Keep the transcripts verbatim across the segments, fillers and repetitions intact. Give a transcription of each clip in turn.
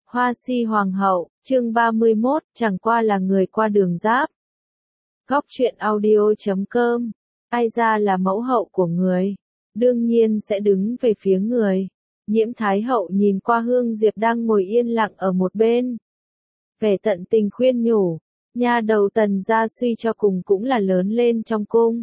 Hoa si hoàng hậu, chương ba mươi mốt, chẳng qua là người qua đường giáp. Góc truyện audio chấm com. Ai ra là mẫu hậu của người, đương nhiên sẽ đứng về phía người. Nhiễm Thái hậu nhìn qua Hương Diệp đang ngồi yên lặng ở một bên. Vẻ tận tình khuyên nhủ, nha đầu Tần gia suy cho cùng cũng là lớn lên trong cung.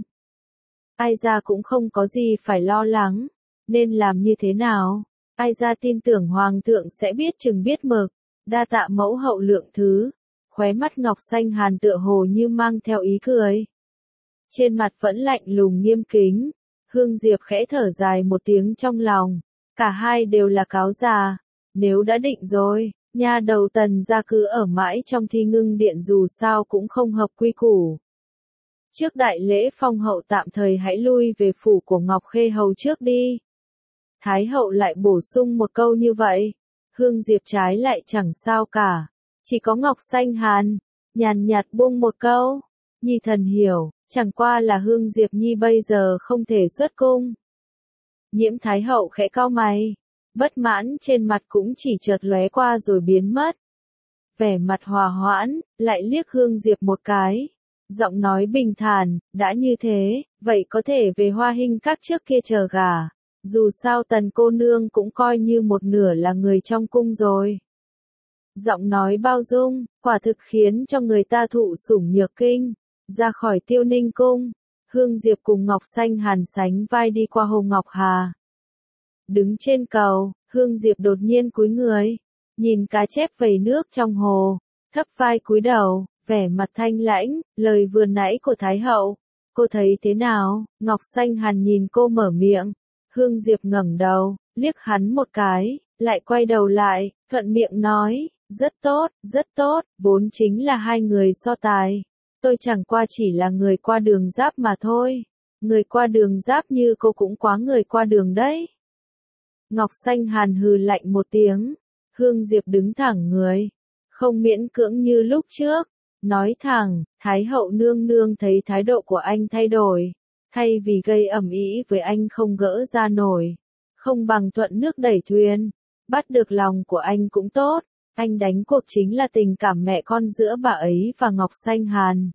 Ai ra cũng không có gì phải lo lắng, nên làm như thế nào? Ai ra tin tưởng hoàng thượng sẽ biết chừng biết mực, đa tạ mẫu hậu lượng thứ. Khóe mắt Ngọc Xanh Hàn tựa hồ như mang theo ý cười. Trên mặt vẫn lạnh lùng nghiêm kính, Hương Diệp khẽ thở dài một tiếng trong lòng, cả hai đều là cáo già, nếu đã định rồi, nha đầu Tần gia cứ ở mãi trong Thi Ngưng Điện dù sao cũng không hợp quy củ. Trước đại lễ phong hậu tạm thời hãy lui về phủ của Ngọc Khê hầu trước đi. Thái hậu lại bổ sung một câu như vậy, Hương Diệp trái lại chẳng sao cả, chỉ có Ngọc Xanh Hàn, nhàn nhạt buông một câu, Nhi thần hiểu, chẳng qua là Hương Diệp Nhi bây giờ không thể xuất cung. Nhiễm Thái hậu khẽ cau mày, bất mãn trên mặt cũng chỉ chợt lóe qua rồi biến mất. Vẻ mặt hòa hoãn, lại liếc Hương Diệp một cái, giọng nói bình thản, đã như thế, vậy có thể về Hoa Hinh Các trước kia chờ gả. Dù sao Tần cô nương cũng coi như một nửa là người trong cung rồi. Giọng nói bao dung, quả thực khiến cho người ta thụ sủng nhược kinh. Ra khỏi Tiêu Ninh cung, Hương Diệp cùng Ngọc Xanh Hàn sánh vai đi qua Hồ Ngọc Hà. Đứng trên cầu, Hương Diệp đột nhiên cúi người, nhìn cá chép vẩy nước trong hồ, thấp vai cúi đầu, vẻ mặt thanh lãnh, lời vừa nãy của Thái hậu, cô thấy thế nào? Ngọc Xanh Hàn nhìn cô mở miệng. Hương Diệp ngẩng đầu, liếc hắn một cái, lại quay đầu lại, thuận miệng nói, rất tốt, rất tốt, vốn chính là hai người so tài. Tôi chẳng qua chỉ là người qua đường giáp mà thôi. Người qua đường giáp như cô cũng quá người qua đường đấy. Ngọc Xanh Hàn hừ lạnh một tiếng, Hương Diệp đứng thẳng người, không miễn cưỡng như lúc trước, nói thẳng, Thái hậu nương nương thấy thái độ của anh thay đổi. Thay vì gây ầm ĩ với anh không gỡ ra nổi, không bằng thuận nước đẩy thuyền, bắt được lòng của anh cũng tốt, anh đánh cuộc chính là tình cảm mẹ con giữa bà ấy và Ngọc Xanh Hàn.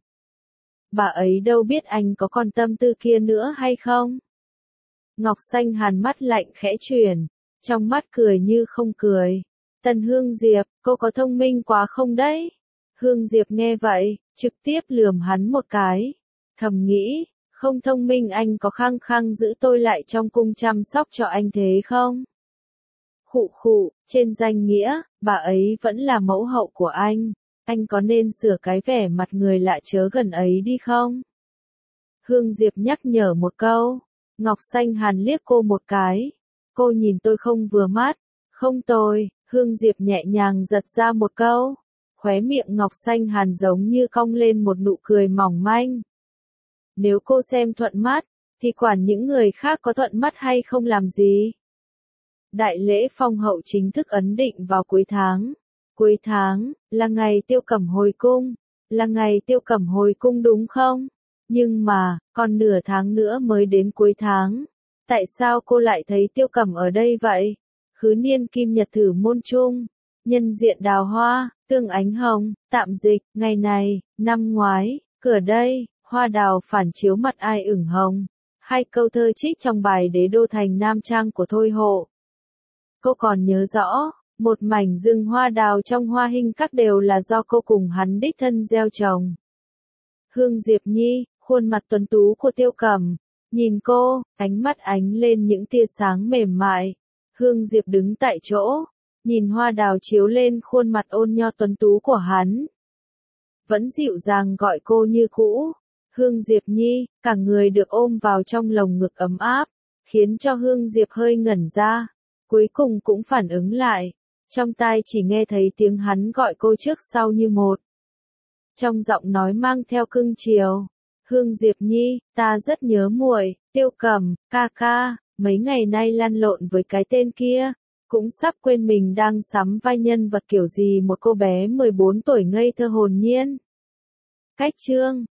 Bà ấy đâu biết anh có còn tâm tư kia nữa hay không? Ngọc Xanh Hàn mắt lạnh khẽ chuyển, trong mắt cười như không cười. Tần Hương Diệp, cô có thông minh quá không đấy? Hương Diệp nghe vậy, trực tiếp lườm hắn một cái, thầm nghĩ. Không thông minh anh có khăng khăng giữ tôi lại trong cung chăm sóc cho anh thế không? Khụ khụ, trên danh nghĩa, bà ấy vẫn là mẫu hậu của anh, anh có nên sửa cái vẻ mặt người lạ chớ gần ấy đi không? Hương Diệp nhắc nhở một câu, Ngọc Xanh Hàn liếc cô một cái, cô nhìn tôi không vừa mắt, không tôi, Hương Diệp nhẹ nhàng giật ra một câu, khóe miệng Ngọc Xanh Hàn giống như cong lên một nụ cười mỏng manh. Nếu cô xem thuận mắt, thì quản những người khác có thuận mắt hay không làm gì. Đại lễ phong hậu chính thức ấn định vào cuối tháng. Cuối tháng, là ngày Tiêu Cẩm hồi cung. Là ngày Tiêu Cẩm hồi cung đúng không? Nhưng mà, còn nửa tháng nữa mới đến cuối tháng. Tại sao cô lại thấy Tiêu Cẩm ở đây vậy? Khứ niên kim nhật thử môn trung. Nhân diện đào hoa, tương ánh hồng, tạm dịch, ngày này, năm ngoái, cửa đây. Hoa đào phản chiếu mặt ai ửng hồng. Hai câu thơ trích trong bài Đế đô thành Nam Trang của Thôi Hộ. Cô còn nhớ rõ, một mảnh rừng hoa đào trong Hoa Hinh Các đều là do cô cùng hắn đích thân gieo trồng. Hương Diệp Nhi, khuôn mặt tuấn tú của Tiêu Cẩm, nhìn cô, ánh mắt ánh lên những tia sáng mềm mại. Hương Diệp đứng tại chỗ, nhìn hoa đào chiếu lên khuôn mặt ôn nho tuấn tú của hắn. Vẫn dịu dàng gọi cô như cũ. Hương Diệp Nhi, cả người được ôm vào trong lồng ngực ấm áp, khiến cho Hương Diệp hơi ngẩn ra, cuối cùng cũng phản ứng lại, trong tai chỉ nghe thấy tiếng hắn gọi cô trước sau như một. Trong giọng nói mang theo cưng chiều, Hương Diệp Nhi, ta rất nhớ muội, Tiêu Cẩm, ca ca, mấy ngày nay lăn lộn với cái tên kia, cũng sắp quên mình đang sắm vai nhân vật kiểu gì một cô bé mười bốn tuổi ngây thơ hồn nhiên. Cách chương